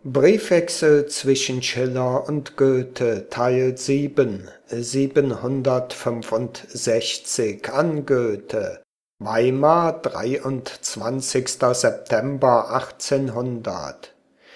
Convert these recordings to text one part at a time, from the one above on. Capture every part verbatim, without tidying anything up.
Briefwechsel zwischen Schiller und Goethe, Teil sieben, siebenhundertfünfundsechzig an Goethe. Weimar, dreiundzwanzigster September achtzehnhundert.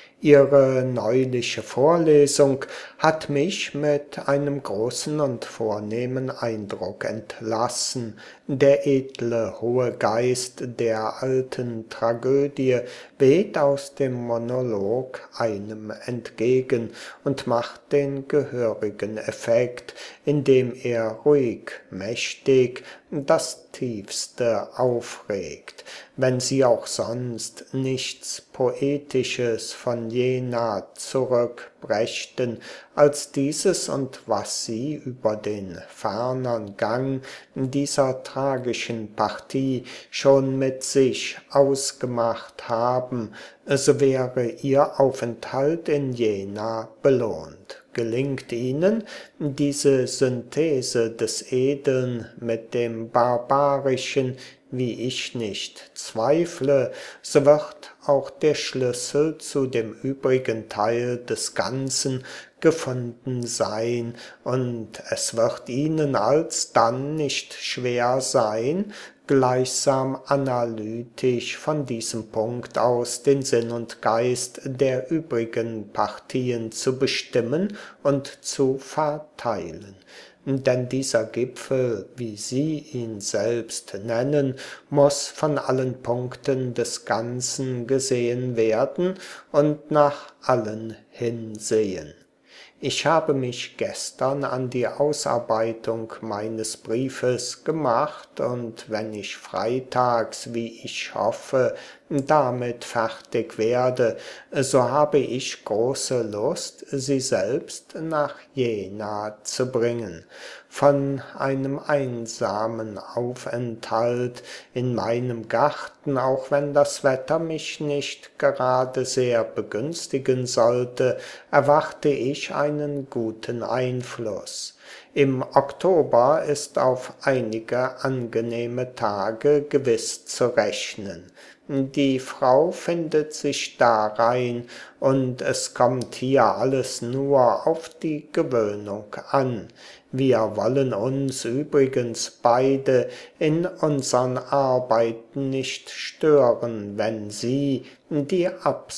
Ihre neuliche Vorlesung hat mich mit einem großen und vornehmen Eindruck entlassen. Der edle, hohe Geist der alten Tragödie weht aus dem Monolog einem entgegen und macht den gehörigen Effekt, indem er ruhig, mächtig, das Tiefste aufregt. Wenn Sie auch sonst nichts Poetisches von Jena zurückbrächten als dieses und was Sie über den fernern Gang dieser tragischen Partie schon mit sich ausgemacht haben, so wäre Ihr Aufenthalt in Jena belohnt. Gelingt Ihnen diese Synthese des Edeln mit dem Barbarischen, wie ich nicht zweifle, so wird auch der Schlüssel zu dem übrigen Teil des Ganzen gefunden sein, und es wird Ihnen alsdann nicht schwer sein, gleichsam analytisch von diesem Punkt aus den Sinn und Geist der übrigen Partien zu bestimmen und zu verteilen. Denn dieser Gipfel, wie Sie ihn selbst nennen, muss von allen Punkten des Ganzen gesehen werden und nach allen hinsehen. Ich habe mich gestern an die Ausarbeitung meines Briefes gemacht, und wenn ich freitags, wie ich hoffe, damit fertig werde, so habe ich große Lust, Sie selbst nach Jena zu bringen. Von einem einsamen Aufenthalt in meinem Garten, auch wenn das Wetter mich nicht gerade sehr begünstigen sollte, erwarte ich einen guten Einfluss. Im Oktober ist auf einige angenehme Tage gewiss zu rechnen. Die Frau findet sich darein, und es kommt hier alles nur auf die Gewöhnung an. Wir wollen uns übrigens beide in unsern Arbeiten nicht stören, wenn Sie die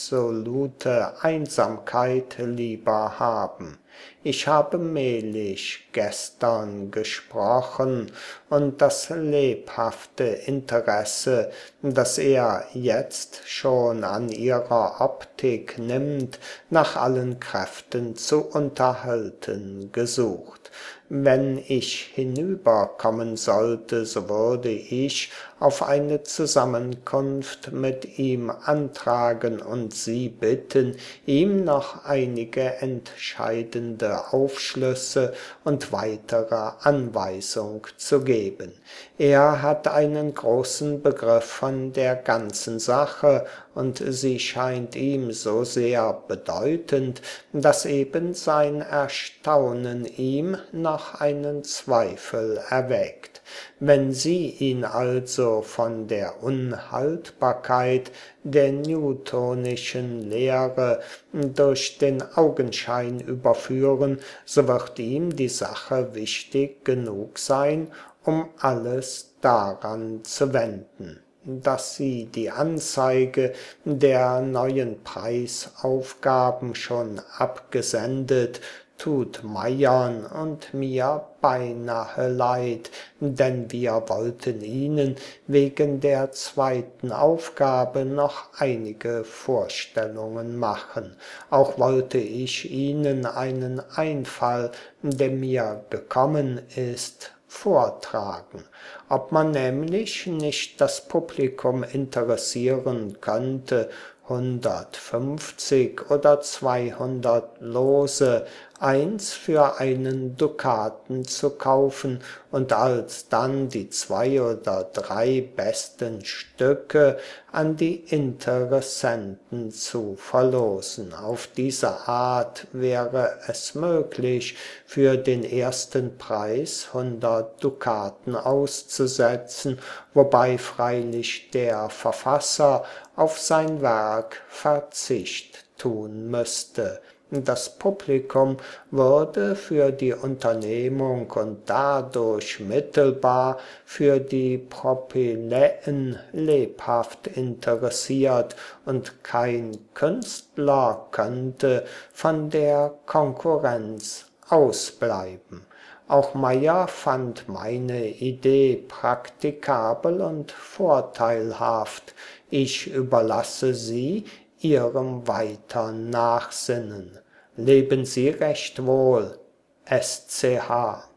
absolute Einsamkeit lieber haben. Ich habe Mehlig gestern gesprochen, und das lebhafte Interesse, das er jetzt schon an ihrer Optik nimmt, nach allen Kräften zu unterhalten gesucht. Wenn ich hinüberkommen sollte, so würde ich auf eine Zusammenkunft mit ihm antragen und Sie bitten, ihm noch einige entscheidende Aufschlüsse und weitere Anweisung zu geben. Er hat einen großen Begriff von der ganzen Sache, und sie scheint ihm so sehr bedeutend, dass eben sein Erstaunen ihm noch einen Zweifel erweckt. Wenn Sie ihn also von der Unhaltbarkeit der newtonischen Lehre durch den Augenschein überführen, so wird ihm die Sache wichtig genug sein, um alles daran zu wenden. Dass Sie die Anzeige der neuen Preisaufgaben schon abgesendet, tut Meiern und mir beinahe leid, denn wir wollten Ihnen wegen der zweiten Aufgabe noch einige Vorstellungen machen. Auch wollte ich Ihnen einen Einfall, der mir gekommen ist, vortragen. Ob man nämlich nicht das Publikum interessieren könnte, hundertfünfzig oder zweihundert Lose, eins für einen Dukaten zu kaufen und alsdann die zwei oder drei besten Stücke an die Interessenten zu verlosen. Auf diese Art wäre es möglich, für den ersten Preis hundert Dukaten auszusetzen, wobei freilich der Verfasser auf sein Werk Verzicht tun müsste. Das Publikum würde für die Unternehmung und dadurch mittelbar für die Propyläen lebhaft interessiert, und kein Künstler könnte von der Konkurrenz ausbleiben. Auch Meyer fand meine Idee praktikabel und vorteilhaft. Ich überlasse sie Ihrem weitern Nachsinnen. Leben Sie recht wohl, S C H